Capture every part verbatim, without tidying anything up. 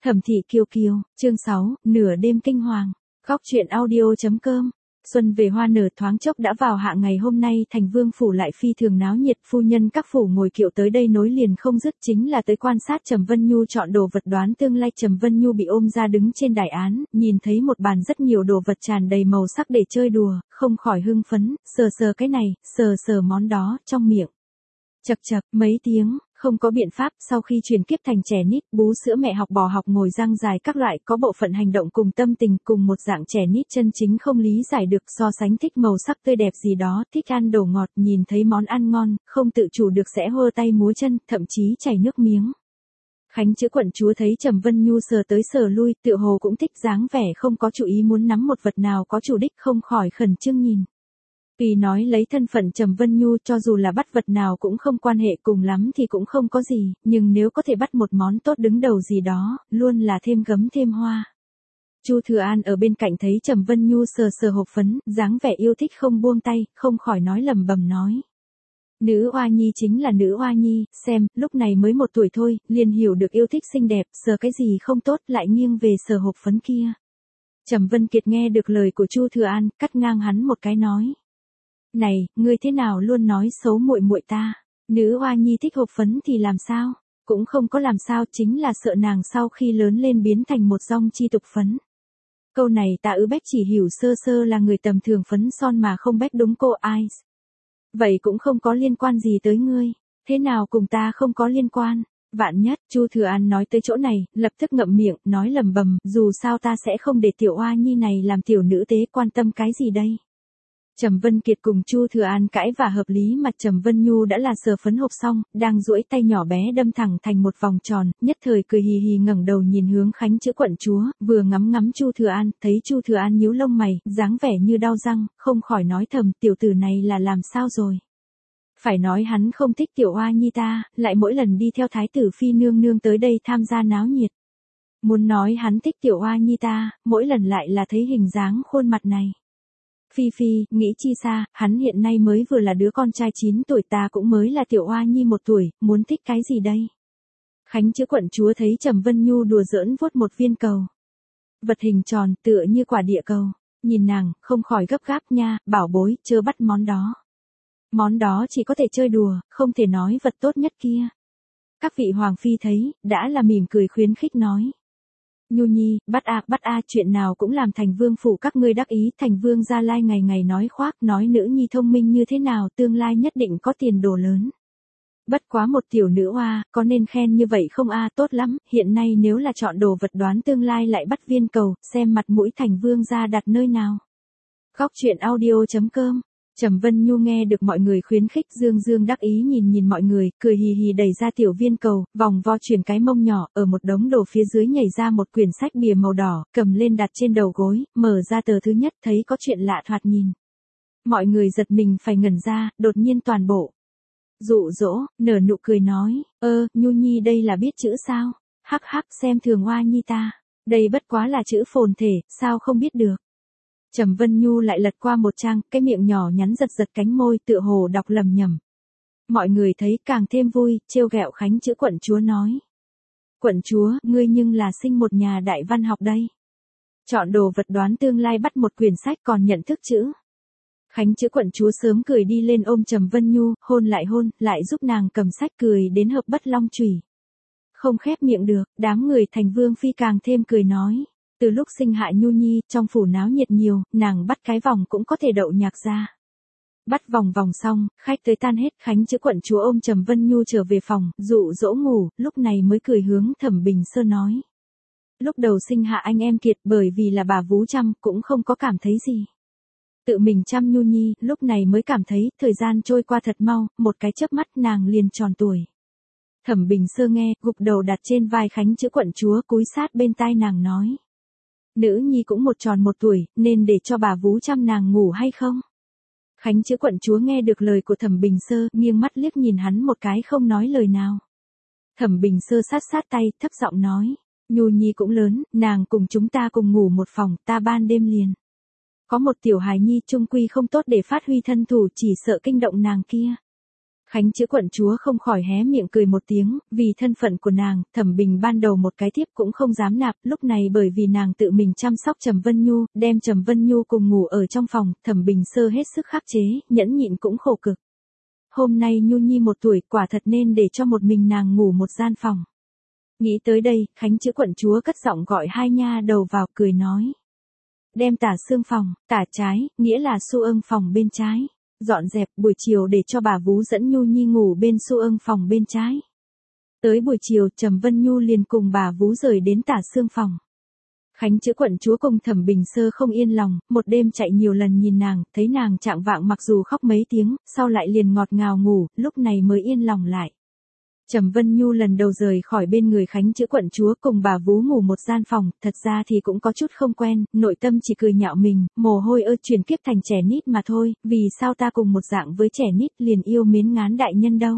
Thẩm thị kiều kiều, chương sáu, nửa đêm kinh hoàng. Góc truyện audio.com. Xuân về hoa nở thoáng chốc đã vào hạ ngày hôm nay, thành vương phủ lại phi thường náo nhiệt, phu nhân các phủ ngồi kiệu tới đây nối liền không dứt, chính là tới quan sát Trầm Vân Nhu chọn đồ vật đoán tương lai. Trầm Vân Nhu bị ôm ra đứng trên đài án, nhìn thấy một bàn rất nhiều đồ vật tràn đầy màu sắc để chơi đùa, không khỏi hưng phấn, sờ sờ cái này, sờ sờ món đó, trong miệng chậc chậc mấy tiếng. Không có biện pháp, sau khi chuyển kiếp thành trẻ nít, bú sữa mẹ học bò học ngồi răng dài các loại, có bộ phận hành động cùng tâm tình cùng một dạng trẻ nít chân chính không lý giải được, so sánh thích màu sắc tươi đẹp gì đó, thích ăn đồ ngọt, nhìn thấy món ăn ngon, không tự chủ được sẽ hơ tay múa chân, thậm chí chảy nước miếng. Khánh chữ quận chúa thấy Trầm Vân Nhu sờ tới sờ lui, tựa hồ cũng thích dáng vẻ không có chủ ý muốn nắm một vật nào có chủ đích, không khỏi khẩn trương nhìn. Tuy nói lấy thân phận Trầm Vân Nhu cho dù là bắt vật nào cũng không quan hệ, cùng lắm thì cũng không có gì, nhưng nếu có thể bắt một món tốt đứng đầu gì đó, luôn là thêm gấm thêm hoa. Chu Thừa An ở bên cạnh thấy Trầm Vân Nhu sờ sờ hộp phấn, dáng vẻ yêu thích không buông tay, không khỏi nói lẩm bẩm nói. Nữ oa nhi chính là nữ oa nhi, xem, lúc này mới một tuổi thôi, liền hiểu được yêu thích xinh đẹp, sờ cái gì không tốt lại nghiêng về sờ hộp phấn kia. Trầm Vân Kiệt nghe được lời của Chu Thừa An, cắt ngang hắn một cái nói. Này, ngươi thế nào luôn nói xấu muội muội ta? Nữ oa nhi thích hộp phấn thì làm sao? Cũng không có làm sao, chính là sợ nàng sau khi lớn lên biến thành một dòng chi tục phấn. Câu này ta ư bách chỉ hiểu sơ sơ là người tầm thường phấn son mà không bách đúng cô ai. Vậy cũng không có liên quan gì tới ngươi. Thế nào cùng ta không có liên quan? Vạn nhất, Chu Thừa An nói tới chỗ này, lập tức ngậm miệng, nói lầm bầm, dù sao ta sẽ không để tiểu oa nhi này làm tiểu nữ tế, quan tâm cái gì đây? Trầm Vân Kiệt cùng Chu Thừa An cãi và hợp lý, mặt Trầm Vân Nhu đã là sờ phấn hộp xong, đang duỗi tay nhỏ bé đâm thẳng thành một vòng tròn, nhất thời cười hì hì ngẩng đầu nhìn hướng Khánh chữ quận chúa, vừa ngắm ngắm Chu Thừa An, thấy Chu Thừa An nhíu lông mày, dáng vẻ như đau răng, không khỏi nói thầm, tiểu tử này là làm sao rồi? Phải nói hắn không thích tiểu oa nhi ta, lại mỗi lần đi theo thái tử phi nương nương tới đây tham gia náo nhiệt. Muốn nói hắn thích tiểu oa nhi ta, mỗi lần lại là thấy hình dáng khuôn mặt này. Phi Phi, nghĩ chi xa, hắn hiện nay mới vừa là đứa con trai chín tuổi, ta cũng mới là tiểu oa nhi một tuổi, muốn thích cái gì đây? Khánh chữ quận chúa thấy Trầm Vân Nhu đùa giỡn vuốt một viên cầu. Vật hình tròn, tựa như quả địa cầu. Nhìn nàng, không khỏi gấp gáp nha, bảo bối, chớ bắt món đó. Món đó chỉ có thể chơi đùa, không thể nói vật tốt nhất kia. Các vị hoàng phi thấy, đã là mỉm cười khuyến khích nói. Nhu nhi, bắt a, bắt a, chuyện nào cũng làm thành vương phủ các ngươi đắc ý, thành vương gia lai ngày ngày nói khoác, nói nữ nhi thông minh như thế nào, tương lai nhất định có tiền đồ lớn. Bất quá một tiểu nữ oa, có nên khen như vậy không a, tốt lắm, hiện nay nếu là chọn đồ vật đoán tương lai lại bắt viên cầu, xem mặt mũi thành vương gia đặt nơi nào. Góc truyện audio.com. Trầm Vân Nhu nghe được mọi người khuyến khích, dương dương đắc ý nhìn nhìn mọi người, cười hì hì đẩy ra tiểu viên cầu, vòng vo chuyển cái mông nhỏ, ở một đống đồ phía dưới nhảy ra một quyển sách bìa màu đỏ, cầm lên đặt trên đầu gối, mở ra tờ thứ nhất, thấy có chuyện lạ thoạt nhìn. Mọi người giật mình phải ngẩn ra, đột nhiên toàn bộ dụ dỗ, nở nụ cười nói, ơ, Nhu nhi đây là biết chữ sao? Hắc hắc, xem thường oa nhi ta, đây bất quá là chữ phồn thể, sao không biết được? Trầm Vân Nhu lại lật qua một trang, cái miệng nhỏ nhắn giật giật cánh môi, tựa hồ đọc lầm nhầm. Mọi người thấy càng thêm vui, trêu ghẹo Khánh chữ quận chúa nói. Quận chúa, ngươi nhưng là sinh một nhà đại văn học đây. Chọn đồ vật đoán tương lai bắt một quyển sách còn nhận thức chữ. Khánh chữ quận chúa sớm cười đi lên ôm Trầm Vân Nhu, hôn lại hôn, lại giúp nàng cầm sách cười đến hợp bất long chùy. Không khép miệng được, đám người thành vương phi càng thêm cười nói. Từ lúc sinh hạ Nhu nhi, trong phủ náo nhiệt nhiều, nàng bắt cái vòng cũng có thể đậu nhạc ra. Bắt vòng vòng xong, khách tới tan hết, Khánh chữ quận chúa ôm Trầm Vân Nhu trở về phòng, dụ dỗ ngủ, lúc này mới cười hướng Thẩm Bình Sơ nói. Lúc đầu sinh hạ anh em Kiệt bởi vì là bà vú chăm, cũng không có cảm thấy gì. Tự mình chăm Nhu nhi, lúc này mới cảm thấy, thời gian trôi qua thật mau, một cái chớp mắt nàng liền tròn tuổi. Thẩm Bình Sơ nghe, gục đầu đặt trên vai Khánh chữ quận chúa, cúi sát bên tai nàng nói. Nữ nhi cũng một tròn một tuổi, nên để cho bà vú chăm nàng ngủ hay không? Khánh chữ quận chúa nghe được lời của Thẩm Bình Sơ, nghiêng mắt liếc nhìn hắn một cái không nói lời nào. Thẩm Bình Sơ sát sát tay, thấp giọng nói, Nhu nhi cũng lớn, nàng cùng chúng ta cùng ngủ một phòng, ta ban đêm liền. Có một tiểu hài nhi trung quy không tốt để phát huy thân thủ, chỉ sợ kinh động nàng kia. Khánh chữ quận chúa không khỏi hé miệng cười một tiếng, vì thân phận của nàng, Thẩm Bình ban đầu một cái thiếp cũng không dám nạp, lúc này bởi vì nàng tự mình chăm sóc Trầm Vân Nhu, đem Trầm Vân Nhu cùng ngủ ở trong phòng, Thẩm Bình Sơ hết sức khắc chế, nhẫn nhịn cũng khổ cực. Hôm nay Nhu Nhi một tuổi, quả thật nên để cho một mình nàng ngủ một gian phòng. Nghĩ tới đây, Khánh chữ quận chúa cất giọng gọi hai nha đầu vào, cười nói. Đem Tả Xương phòng, tả trái, nghĩa là Xu Ưng phòng bên trái. Dọn dẹp buổi chiều để cho bà Vú dẫn Nhu Nhi ngủ bên Xu Ưng phòng bên trái. Tới buổi chiều Trầm Vân Nhu liền cùng bà Vú rời đến Tả Xương phòng. Khánh chữ quận chúa cùng Thẩm Bình Sơ không yên lòng, một đêm chạy nhiều lần nhìn nàng, thấy nàng trạng vạng mặc dù khóc mấy tiếng, sau lại liền ngọt ngào ngủ, lúc này mới yên lòng lại. Trầm Vân Nhu lần đầu rời khỏi bên người Khánh chữ quận chúa cùng bà Vú ngủ một gian phòng, thật ra thì cũng có chút không quen, nội tâm chỉ cười nhạo mình, mồ hôi ơ chuyển kiếp thành trẻ nít mà thôi, vì sao ta cùng một dạng với trẻ nít liền yêu mến ngán đại nhân đâu.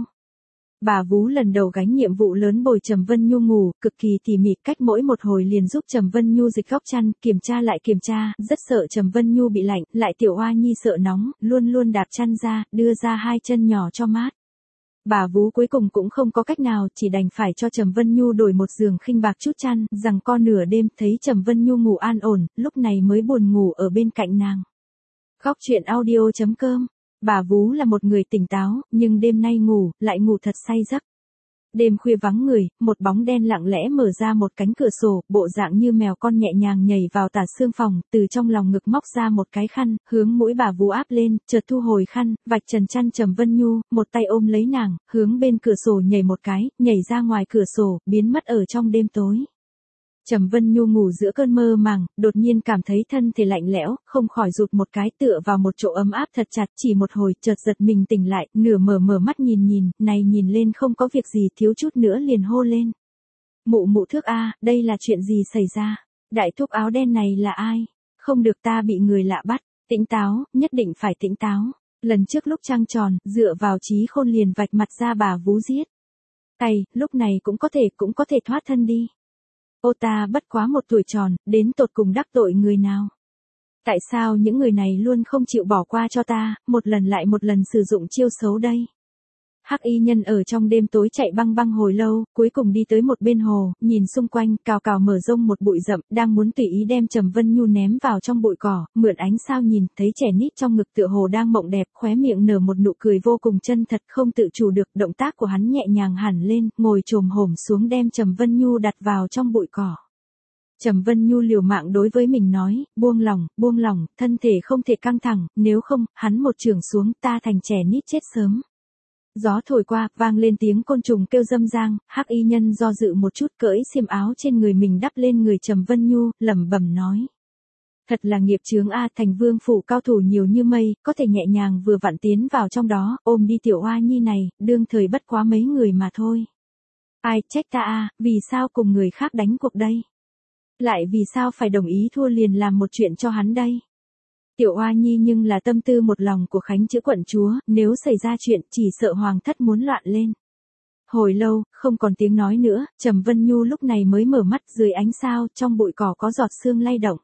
Bà Vú lần đầu gánh nhiệm vụ lớn bồi Trầm Vân Nhu ngủ, cực kỳ tỉ mỉ, cách mỗi một hồi liền giúp Trầm Vân Nhu dịch góc chăn, kiểm tra lại kiểm tra, rất sợ Trầm Vân Nhu bị lạnh, lại Tiểu Oa Nhi sợ nóng, luôn luôn đạp chăn ra, đưa ra hai chân nhỏ cho mát. Bà Vú cuối cùng cũng không có cách nào, chỉ đành phải cho Trầm Vân Nhu đổi một giường khinh bạc chút chăn, rằng con nửa đêm thấy Trầm Vân Nhu ngủ an ổn, lúc này mới buồn ngủ ở bên cạnh nàng. Góc truyện audio chấm com. Bà Vú là một người tỉnh táo, nhưng đêm nay ngủ, lại ngủ thật say giấc. Đêm khuya vắng người, một bóng đen lặng lẽ mở ra một cánh cửa sổ, bộ dạng như mèo con nhẹ nhàng nhảy vào Tả Xương phòng, từ trong lòng ngực móc ra một cái khăn, hướng mũi bà Vú áp lên, chợt thu hồi khăn, vạch trần chăn Trầm Vân Nhu, một tay ôm lấy nàng, hướng bên cửa sổ nhảy một cái, nhảy ra ngoài cửa sổ, biến mất ở trong đêm tối. Trầm Vân Nhu ngủ giữa cơn mơ màng, đột nhiên cảm thấy thân thể lạnh lẽo, không khỏi rụt một cái tựa vào một chỗ ấm áp thật chặt, chỉ một hồi chợt giật mình tỉnh lại, nửa mở mở mắt nhìn nhìn, này nhìn lên không có việc gì, thiếu chút nữa liền hô lên. Mụ mụ thước a, đây là chuyện gì xảy ra? Đại thúc áo đen này là ai? Không được, ta bị người lạ bắt. Tỉnh táo, nhất định phải tỉnh táo. Lần trước lúc trăng tròn, dựa vào trí khôn liền vạch mặt ra bà Vú giết. Tay, lúc này cũng có thể, cũng có thể thoát thân đi. Ô ta bất quá một tuổi tròn, đến tột cùng đắc tội người nào? Tại sao những người này luôn không chịu bỏ qua cho ta, một lần lại một lần sử dụng chiêu xấu đây? Hắc y nhân ở trong đêm tối chạy băng băng hồi lâu, cuối cùng đi tới một bên hồ, nhìn xung quanh, cào cào mở rông một bụi rậm, đang muốn tùy ý đem Trầm Vân Nhu ném vào trong bụi cỏ, mượn ánh sao nhìn, thấy trẻ nít trong ngực tựa hồ đang mộng đẹp, khóe miệng nở một nụ cười vô cùng chân thật, không tự chủ được, động tác của hắn nhẹ nhàng hẳn lên, ngồi chồm hổm xuống đem Trầm Vân Nhu đặt vào trong bụi cỏ. Trầm Vân Nhu liều mạng đối với mình nói, buông lòng, buông lòng, thân thể không thể căng thẳng, nếu không, hắn một chưởng xuống, ta thành trẻ nít chết sớm. Gió thổi qua, vang lên tiếng côn trùng kêu râm rang, hắc y nhân do dự một chút cởi xiêm áo trên người mình đắp lên người Trầm Vân Nhu, lẩm bẩm nói. Thật là nghiệp chướng a, thành vương phủ cao thủ nhiều như mây, có thể nhẹ nhàng vừa vặn tiến vào trong đó, ôm đi Tiểu Oa Nhi này, đương thời bất quá mấy người mà thôi. Ai trách ta a, vì sao cùng người khác đánh cuộc đây? Lại vì sao phải đồng ý thua liền làm một chuyện cho hắn đây? Tiểu Oa Nhi nhưng là tâm tư một lòng của Khánh chữ quận chúa, nếu xảy ra chuyện chỉ sợ hoàng thất muốn loạn lên. Hồi lâu, không còn tiếng nói nữa, Trầm Vân Nhu lúc này mới mở mắt, dưới ánh sao, trong bụi cỏ có giọt sương lay động.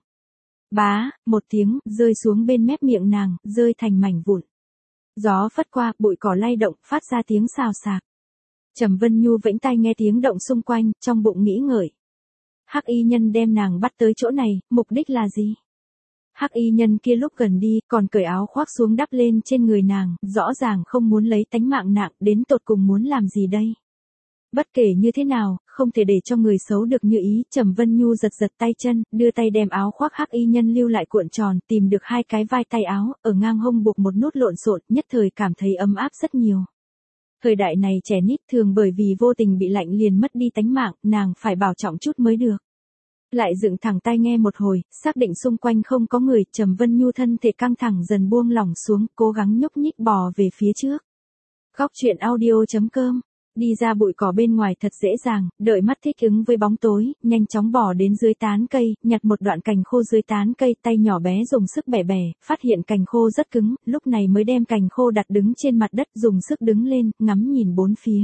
Bá, một tiếng, rơi xuống bên mép miệng nàng, rơi thành mảnh vụn. Gió phất qua, bụi cỏ lay động, phát ra tiếng xào xạc. Trầm Vân Nhu vẫy tay nghe tiếng động xung quanh, trong bụng nghĩ ngợi. Hắc y nhân đem nàng bắt tới chỗ này, mục đích là gì? Hắc y nhân kia lúc gần đi, còn cởi áo khoác xuống đắp lên trên người nàng, rõ ràng không muốn lấy tánh mạng nặng, đến tột cùng muốn làm gì đây? Bất kể như thế nào, không thể để cho người xấu được như ý, Trầm Vân Nhu giật giật tay chân, đưa tay đem áo khoác hắc y nhân lưu lại cuộn tròn, tìm được hai cái vai tay áo, ở ngang hông buộc một nút lộn xộn, nhất thời cảm thấy ấm áp rất nhiều. Thời đại này trẻ nít thường bởi vì vô tình bị lạnh liền mất đi tánh mạng, nàng phải bảo trọng chút mới được. Lại dựng thẳng tai nghe một hồi, xác định xung quanh không có người, Trầm Vân Nhu thân thể căng thẳng dần buông lỏng xuống, cố gắng nhúc nhích bò về phía trước. Góc truyện audio chấm com. Đi ra bụi cỏ bên ngoài thật dễ dàng, đợi mắt thích ứng với bóng tối, nhanh chóng bò đến dưới tán cây, nhặt một đoạn cành khô dưới tán cây, tay nhỏ bé dùng sức bẻ bẻ, phát hiện cành khô rất cứng, lúc này mới đem cành khô đặt đứng trên mặt đất, dùng sức đứng lên, ngắm nhìn bốn phía.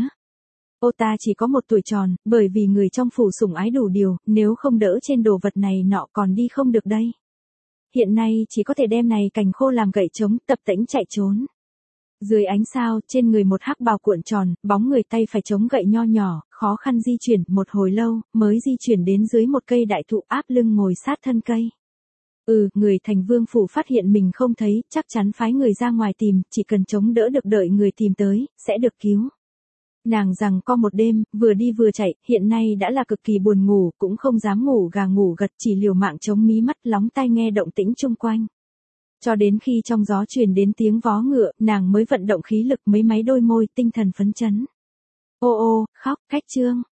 Ô ta chỉ có một tuổi tròn, bởi vì người trong phủ sủng ái đủ điều, nếu không đỡ trên đồ vật này nọ còn đi không được đây. Hiện nay chỉ có thể đem này cành khô làm gậy trống, tập tễnh chạy trốn. Dưới ánh sao, trên người một hắc bào cuộn tròn, bóng người tay phải chống gậy nho nhỏ, khó khăn di chuyển một hồi lâu, mới di chuyển đến dưới một cây đại thụ áp lưng ngồi sát thân cây. Ừ, người thành vương phủ phát hiện mình không thấy, chắc chắn phái người ra ngoài tìm, chỉ cần chống đỡ được đợi người tìm tới, sẽ được cứu. Nàng rằng co một đêm, vừa đi vừa chạy, hiện nay đã là cực kỳ buồn ngủ, cũng không dám ngủ gà ngủ gật, chỉ liều mạng chống mí mắt lóng tai nghe động tĩnh chung quanh. Cho đến khi trong gió truyền đến tiếng vó ngựa, nàng mới vận động khí lực mấy máy đôi môi, tinh thần phấn chấn. Ô ô, khóc, khách trương,